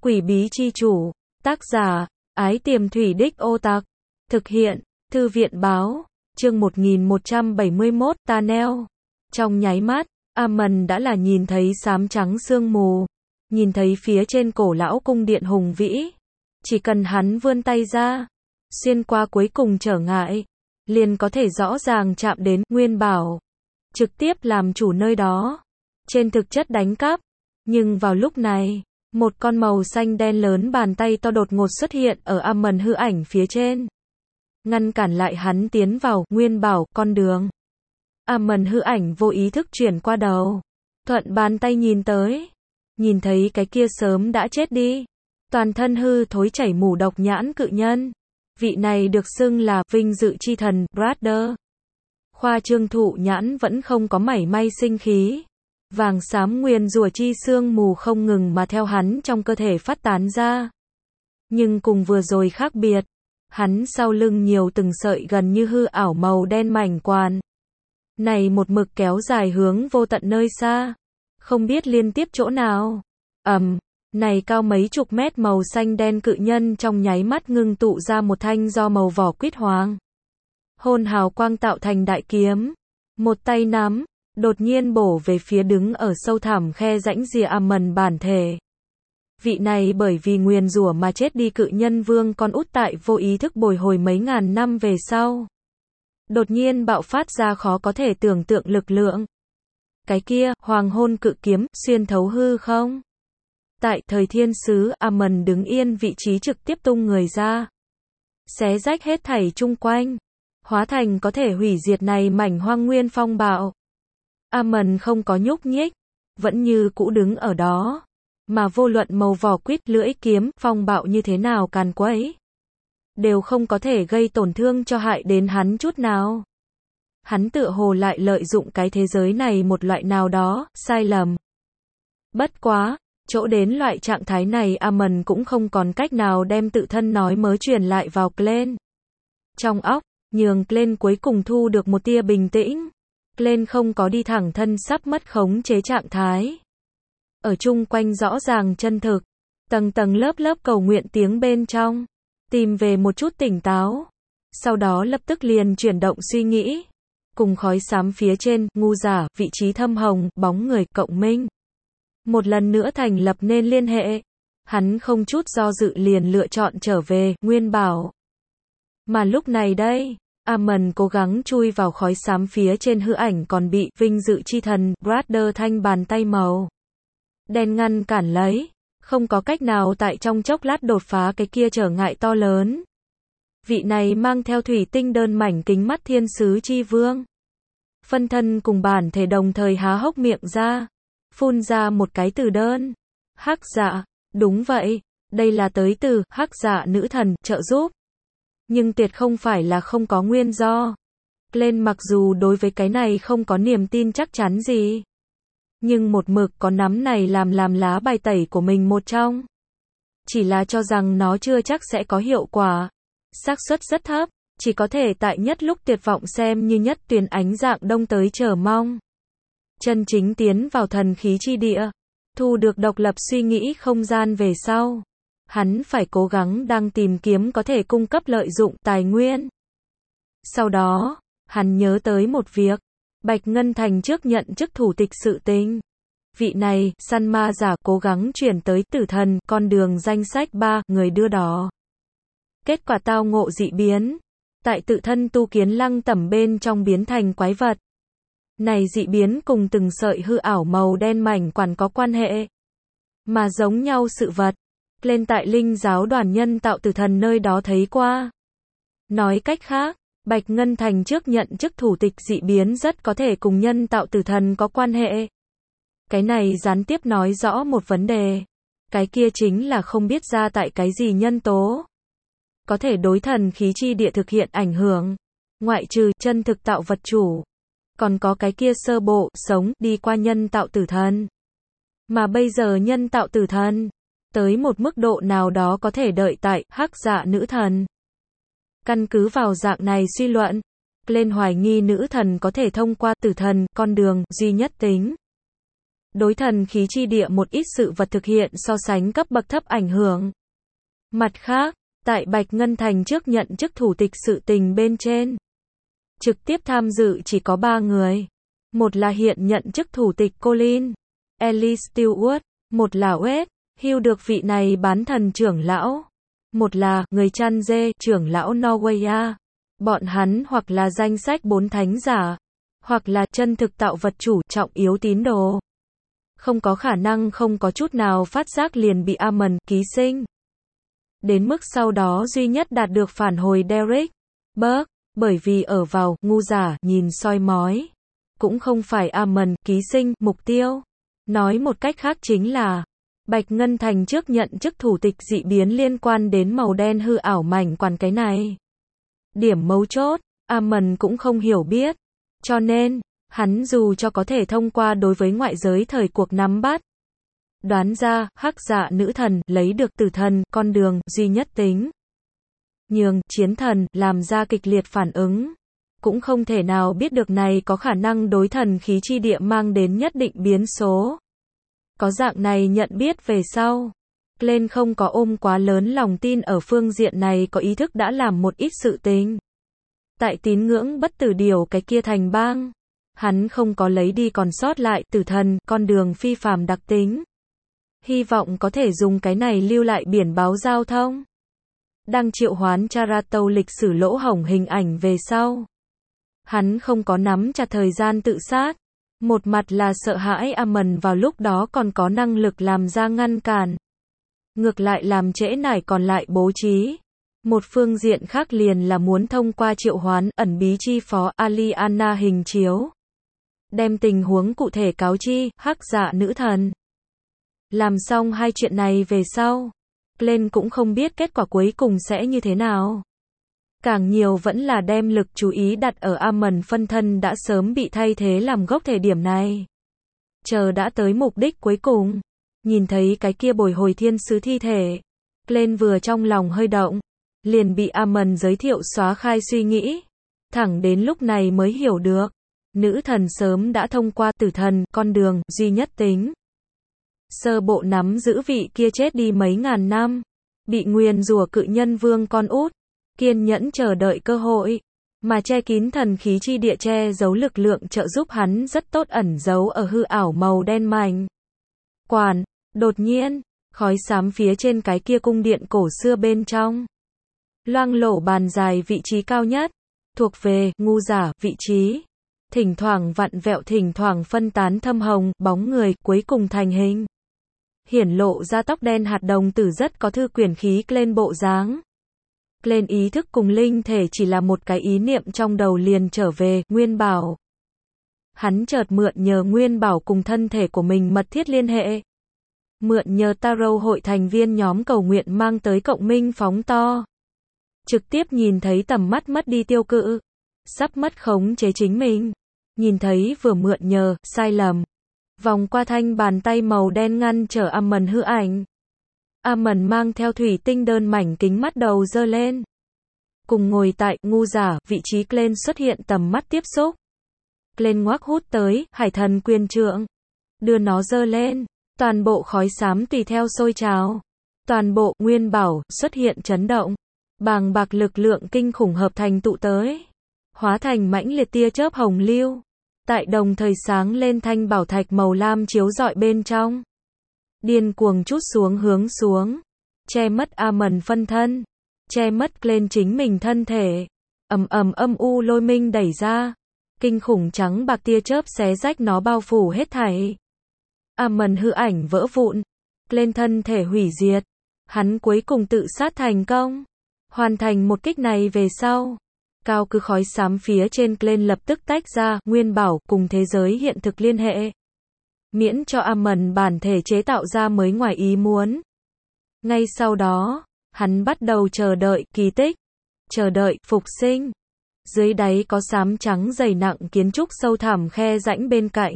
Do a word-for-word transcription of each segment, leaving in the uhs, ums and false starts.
Quỷ bí chi chủ, tác giả, Ái Tiềm Thủy Đích Ô Tặc, thực hiện, Thư viện báo, chương một nghìn một trăm bảy mươi mốt, ta neo. Trong nháy mắt, Amon đã là nhìn thấy xám trắng sương mù, nhìn thấy phía trên cổ lão cung điện hùng vĩ. Chỉ cần hắn vươn tay ra, xuyên qua cuối cùng trở ngại, liền có thể rõ ràng chạm đến Nguyên Bảo, trực tiếp làm chủ nơi đó. Trên thực chất đánh cắp, nhưng vào lúc này, một con màu xanh đen lớn bàn tay to đột ngột xuất hiện ở Amon hư ảnh phía trên, ngăn cản lại hắn tiến vào Nguyên Bảo con đường. Amon hư ảnh vô ý thức chuyển qua đầu, thuận bàn tay nhìn tới, nhìn thấy cái kia sớm đã chết đi, toàn thân hư thối chảy mù độc nhãn cự nhân. Vị này được xưng là vinh dự chi thần Brother. Khoa trương thụ nhãn vẫn không có mảy may sinh khí. Vàng xám nguyên rùa chi sương mù không ngừng mà theo hắn trong cơ thể phát tán ra. Nhưng cùng vừa rồi khác biệt, hắn sau lưng nhiều từng sợi gần như hư ảo màu đen mảnh quan. Này một mực kéo dài hướng vô tận nơi xa, không biết liên tiếp chỗ nào. Ầm, um, này cao mấy chục mét màu xanh đen cự nhân trong nháy mắt ngưng tụ ra một thanh do màu vỏ quýt hoàng hôn hào quang tạo thành đại kiếm, một tay nắm, đột nhiên bổ về phía đứng ở sâu thẳm khe rãnh rìa Amon bản thể. Vị này bởi vì nguyền rủa mà chết đi cự nhân vương con út tại vô ý thức bồi hồi mấy ngàn năm về sau, đột nhiên bạo phát ra khó có thể tưởng tượng lực lượng. Cái kia, hoàng hôn cự kiếm, xuyên thấu hư không? Tại thời thiên sứ, Amon đứng yên vị trí trực tiếp tung người ra, xé rách hết thảy chung quanh, hóa thành có thể hủy diệt này mảnh hoang nguyên phong bạo. Amon không có nhúc nhích, vẫn như cũ đứng ở đó, mà vô luận màu vỏ quýt lưỡi kiếm, phong bạo như thế nào càn quấy, đều không có thể gây tổn thương cho hại đến hắn chút nào. Hắn tựa hồ lại lợi dụng cái thế giới này một loại nào đó, sai lầm. Bất quá, chỗ đến loại trạng thái này Amon cũng không còn cách nào đem tự thân nói mớ truyền lại vào Glenn. Trong óc, nhường Glenn cuối cùng thu được một tia bình tĩnh. Glenn không có đi thẳng thân sắp mất khống chế trạng thái. Ở chung quanh rõ ràng chân thực, tầng tầng lớp lớp cầu nguyện tiếng bên trong, tìm về một chút tỉnh táo. Sau đó lập tức liền chuyển động suy nghĩ, cùng khói xám phía trên, ngu giả, vị trí thâm hồng, bóng người, cộng minh. Một lần nữa thành lập nên liên hệ. Hắn không chút do dự liền lựa chọn trở về Nguyên Bảo. Mà lúc này đây, Amon cố gắng chui vào khói xám phía trên hư ảnh còn bị vinh dự chi thần Brother thanh bàn tay màu đen ngăn cản lấy, không có cách nào tại trong chốc lát đột phá cái kia trở ngại to lớn. Vị này mang theo thủy tinh đơn mảnh kính mắt thiên sứ chi vương, phân thân cùng bản thể đồng thời há hốc miệng ra, phun ra một cái từ đơn. Hắc dạ, đúng vậy, đây là tới từ hắc dạ nữ thần trợ giúp. Nhưng tuyệt không phải là không có nguyên do. Glenn mặc dù đối với cái này không có niềm tin chắc chắn gì, nhưng một mực có nắm này làm làm lá bài tẩy của mình một trong. Chỉ là cho rằng nó chưa chắc sẽ có hiệu quả. Xác suất rất thấp, chỉ có thể tại nhất lúc tuyệt vọng xem như nhất tuyến ánh dạng đông tới chờ mong. Chân chính tiến vào thần khí chi địa, thu được độc lập suy nghĩ không gian về sau, hắn phải cố gắng đang tìm kiếm có thể cung cấp lợi dụng tài nguyên. Sau đó, hắn nhớ tới một việc, Bạch Ngân Thành trước nhận chức thủ tịch sự tình. Vị này, săn ma giả cố gắng chuyển tới tử thần, con đường danh sách ba, người đưa đỏ. Kết quả tao ngộ dị biến, tại tự thân tu kiến lăng tẩm bên trong biến thành quái vật. Này dị biến cùng từng sợi hư ảo màu đen mảnh quản có quan hệ, mà giống nhau sự vật, lên tại linh giáo đoàn nhân tạo tử thần nơi đó thấy qua. Nói cách khác, Bạch Ngân Thành trước nhận chức thủ tịch dị biến rất có thể cùng nhân tạo tử thần có quan hệ. Cái này gián tiếp nói rõ một vấn đề. Cái kia chính là không biết ra tại cái gì nhân tố có thể đối thần khí chi địa thực hiện ảnh hưởng, ngoại trừ chân thực tạo vật chủ. Còn có cái kia sơ bộ, sống, đi qua nhân tạo tử thần. Mà bây giờ nhân tạo tử thần, tới một mức độ nào đó có thể đợi tại hắc dạ nữ thần. Căn cứ vào dạng này suy luận, Glenn hoài nghi nữ thần có thể thông qua tử thần, con đường, duy nhất tính. đối thần khí chi địa một ít sự vật thực hiện so sánh cấp bậc thấp ảnh hưởng. Mặt khác, tại Bạch Ngân Thành trước nhận chức thủ tịch sự tình bên trên, trực tiếp tham dự chỉ có ba người. Một là hiện nhận chức thủ tịch Colin Ellis Stewart, một là Wade Hill được vị này bán thần trưởng lão, một là người chăn dê trưởng lão Norwaya. Bọn hắn hoặc là danh sách bốn thánh giả, hoặc là chân thực tạo vật chủ trọng yếu tín đồ. Không có khả năng không có chút nào phát giác liền bị Amon ký sinh. Đến mức sau đó duy nhất đạt được phản hồi Derek Burke, bởi vì ở vào ngu giả nhìn soi mói, cũng không phải Amon ký sinh mục tiêu. Nói một cách khác chính là Bạch Ngân Thành trước nhận chức thủ tịch dị biến liên quan đến màu đen hư ảo mảnh quan cái này. Điểm mấu chốt, Amon cũng không hiểu biết. Cho nên, hắn dù cho có thể thông qua đối với ngoại giới thời cuộc nắm bắt, đoán ra, hắc dạ nữ thần, lấy được tử thần, con đường, duy nhất tính. Nhường, chiến thần, làm ra kịch liệt phản ứng. Cũng không thể nào biết được này có khả năng đối thần khí chi địa mang đến nhất định biến số. Có dạng này nhận biết về sau. Glenn không có ôm quá lớn lòng tin ở phương diện này có ý thức đã làm một ít sự tình. Tại tín ngưỡng bất tử điều cái kia thành bang, hắn không có lấy đi còn sót lại tử thần, con đường phi phàm đặc tính. Hy vọng có thể dùng cái này lưu lại biển báo giao thông. Đang triệu hoán Charato lịch sử lỗ hổng hình ảnh về sau. Hắn không có nắm chặt thời gian tự sát. Một mặt là sợ hãi Amon vào lúc đó còn có năng lực làm ra ngăn cản. Ngược lại làm trễ nải còn lại bố trí. Một phương diện khác liền là muốn thông qua triệu hoán ẩn bí chi phó Aliana hình chiếu. Đem tình huống cụ thể cáo chi, hắc dạ nữ thần. Làm xong hai chuyện này về sau, Glenn cũng không biết kết quả cuối cùng sẽ như thế nào. Càng nhiều vẫn là đem lực chú ý đặt ở Amon phân thân đã sớm bị thay thế làm gốc thể điểm này. Chờ đã tới mục đích cuối cùng, nhìn thấy cái kia bồi hồi thiên sứ thi thể, Glenn vừa trong lòng hơi động, liền bị Amon giới thiệu xóa khai suy nghĩ. Thẳng đến lúc này mới hiểu được, nữ thần sớm đã thông qua tử thần, con đường, duy nhất tính. Sơ bộ nắm giữ vị kia chết đi mấy ngàn năm, bị nguyền rủa cự nhân vương con út, kiên nhẫn chờ đợi cơ hội, mà che kín thần khí chi địa che giấu lực lượng trợ giúp hắn rất tốt ẩn giấu ở hư ảo màu đen mảnh. Quản, đột nhiên, khói xám phía trên cái kia cung điện cổ xưa bên trong. Loang lổ bàn dài vị trí cao nhất, thuộc về ngu giả vị trí. Thỉnh thoảng vặn vẹo thỉnh thoảng phân tán thâm hồng, bóng người cuối cùng thành hình. Hiển lộ ra tóc đen hạt đồng tử rất có thư quyển khí lên bộ dáng. Lên ý thức cùng linh thể chỉ là một cái ý niệm trong đầu liền trở về, Nguyên Bảo. Hắn chợt mượn nhờ Nguyên Bảo cùng thân thể của mình mật thiết liên hệ. Mượn nhờ Tarot hội thành viên nhóm cầu nguyện mang tới cộng minh phóng to. Trực tiếp nhìn thấy tầm mắt mất đi tiêu cự. Sắp mất khống chế chính mình. Nhìn thấy vừa mượn nhờ, sai lầm. Vòng qua thanh bàn tay màu đen ngăn trở Amon hư ảnh. Amon mang theo thủy tinh đơn mảnh kính mắt đầu dơ lên. Cùng ngồi tại ngu giả, vị trí Glenn xuất hiện tầm mắt tiếp xúc. Glenn ngoác hút tới, hải thần quyền trượng. Đưa nó dơ lên. Toàn bộ khói xám tùy theo sôi trào. Toàn bộ Nguyên Bảo xuất hiện chấn động. Bàng bạc lực lượng kinh khủng hợp thành tụ tới. Hóa thành mãnh liệt tia chớp hồng lưu. Tại đồng thời sáng lên thanh bảo thạch màu lam chiếu rọi bên trong. Điên cuồng trút xuống hướng xuống. Che mất Amon phân thân. Che mất Glenn chính mình thân thể. Ầm ầm âm u lôi minh đẩy ra. Kinh khủng trắng bạc tia chớp xé rách nó bao phủ hết thảy. Amon hư ảnh vỡ vụn. Glenn thân thể hủy diệt. Hắn cuối cùng tự sát thành công. Hoàn thành một kích này về sau. Cao cứ khói xám phía trên Glenn lập tức tách ra, Nguyên Bảo, cùng thế giới hiện thực liên hệ. Miễn cho Amon bản thể chế tạo ra mới ngoài ý muốn. Ngay sau đó, hắn bắt đầu chờ đợi kỳ tích. Chờ đợi phục sinh. Dưới đáy có xám trắng dày nặng kiến trúc sâu thẳm khe rãnh bên cạnh.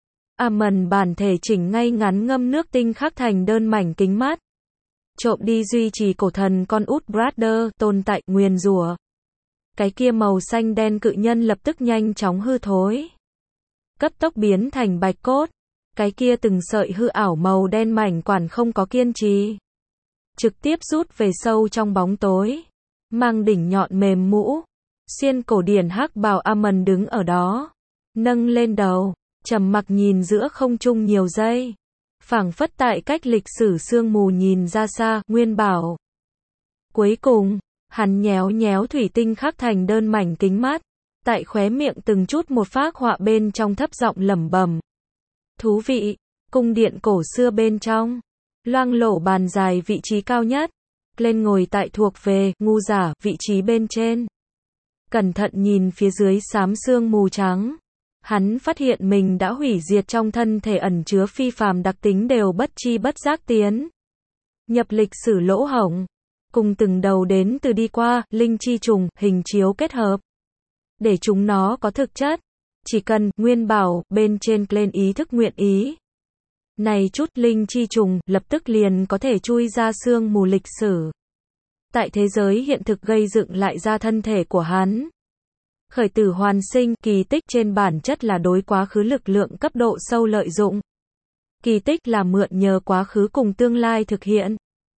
Amon bản thể chỉnh ngay ngắn ngâm nước tinh khắc thành đơn mảnh kính mắt. Trộm đi duy trì cổ thần con út Brother tồn tại nguyền rủa. Cái kia màu xanh đen cự nhân lập tức nhanh chóng hư thối. Cấp tốc biến thành bạch cốt. Cái kia từng sợi hư ảo màu đen mảnh quản không có kiên trì, trực tiếp rút về sâu trong bóng tối, mang đỉnh nhọn mềm mũ, xiên cổ điển hắc bào Amon đứng ở đó, nâng lên đầu, trầm mặc nhìn giữa không trung nhiều giây, phảng phất tại cách lịch sử sương mù nhìn ra xa, Nguyên Bảo. Cuối cùng, hắn nhéo nhéo thủy tinh khắc thành đơn mảnh kính mát, tại khóe miệng từng chút một phác họa bên trong thấp giọng lẩm bẩm. Thú vị, cung điện cổ xưa bên trong, loang lổ bàn dài vị trí cao nhất, lên ngồi tại thuộc về ngu giả vị trí bên trên. Cẩn thận nhìn phía dưới xám sương mù trắng, hắn phát hiện mình đã hủy diệt trong thân thể ẩn chứa phi phàm đặc tính đều bất chi bất giác tiến nhập lịch sử lỗ hổng, cùng từng đầu đến từ đi qua linh chi trùng hình chiếu kết hợp, để chúng nó có thực chất. Chỉ cần Nguyên Bảo bên trên lên ý thức nguyện ý, này chút linh chi trùng lập tức liền có thể chui ra sương mù lịch sử, tại thế giới hiện thực gây dựng lại ra thân thể của hắn. Khởi tử hoàn sinh, kỳ tích trên bản chất là đối quá khứ lực lượng cấp độ sâu lợi dụng. Kỳ tích là mượn nhờ quá khứ cùng tương lai thực hiện.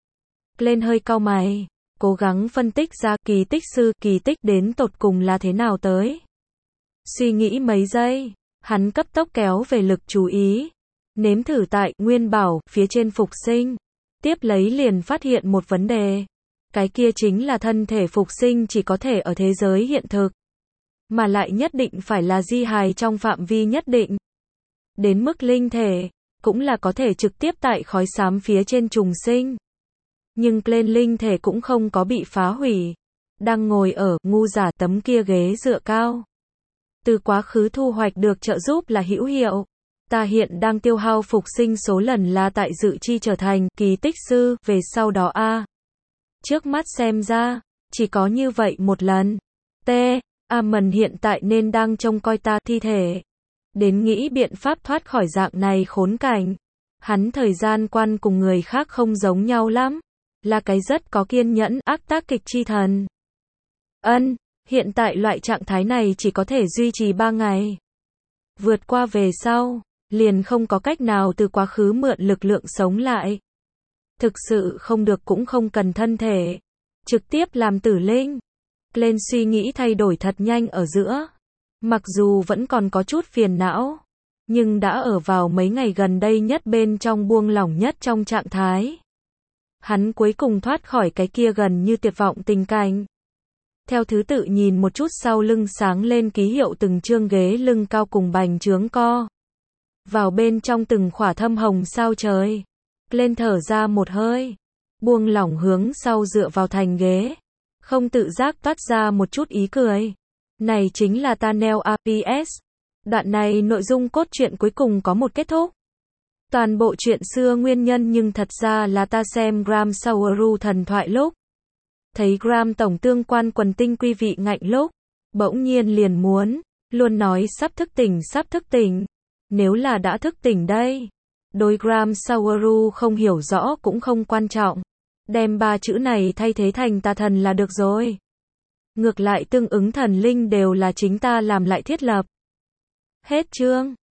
Lên hơi cau mày, cố gắng phân tích ra kỳ tích sư, kỳ tích đến tột cùng là thế nào tới. Suy nghĩ mấy giây, hắn cấp tốc kéo về lực chú ý, nếm thử tại Nguyên Bảo phía trên phục sinh, tiếp lấy liền phát hiện một vấn đề. Cái kia chính là thân thể phục sinh chỉ có thể ở thế giới hiện thực, mà lại nhất định phải là di hài trong phạm vi nhất định. Đến mức linh thể, cũng là có thể trực tiếp tại khói xám phía trên trùng sinh. Nhưng lên linh thể cũng không có bị phá hủy, đang ngồi ở ngu giả tấm kia ghế dựa cao. Từ quá khứ thu hoạch được trợ giúp là hữu hiệu. Ta hiện đang tiêu hao phục sinh số lần là tại dự chi trở thành kỳ tích sư, về sau đó a. Trước mắt xem ra, chỉ có như vậy một lần. T. Amon hiện tại nên đang trông coi ta thi thể. Đến nghĩ biện pháp thoát khỏi dạng này khốn cảnh. Hắn thời gian quan cùng người khác không giống nhau lắm. Là cái rất có kiên nhẫn, ác tác kịch chi thần. Ân, hiện tại loại trạng thái này chỉ có thể duy trì ba ngày. Vượt qua về sau, liền không có cách nào từ quá khứ mượn lực lượng sống lại. Thực sự không được cũng không cần thân thể. Trực tiếp làm tử linh. Lên suy nghĩ thay đổi thật nhanh ở giữa. Mặc dù vẫn còn có chút phiền não, nhưng đã ở vào mấy ngày gần đây nhất bên trong buông lỏng nhất trong trạng thái. Hắn cuối cùng thoát khỏi cái kia gần như tuyệt vọng tình cảnh. Theo thứ tự nhìn một chút sau lưng sáng lên ký hiệu từng chương ghế lưng cao cùng bành trướng co. Vào bên trong từng khỏa thâm hồng sao trời. Lên thở ra một hơi. Buông lỏng hướng sau dựa vào thành ghế. Không tự giác toát ra một chút ý cười. Này chính là Tunnel a pê ét. Đoạn này nội dung cốt truyện cuối cùng có một kết thúc. Toàn bộ chuyện xưa nguyên nhân nhưng thật ra là ta xem Gram Sauru thần thoại lúc. Thấy Gram tổng tương quan quần tinh quý vị ngạnh lúc. Bỗng nhiên liền muốn. Luôn nói sắp thức tỉnh sắp thức tỉnh. Nếu là đã thức tỉnh đây. Đối Gram Sauru không hiểu rõ cũng không quan trọng. Đem ba chữ này thay thế thành ta thần là được rồi. Ngược lại tương ứng thần linh đều là chính ta làm lại thiết lập. Hết chương.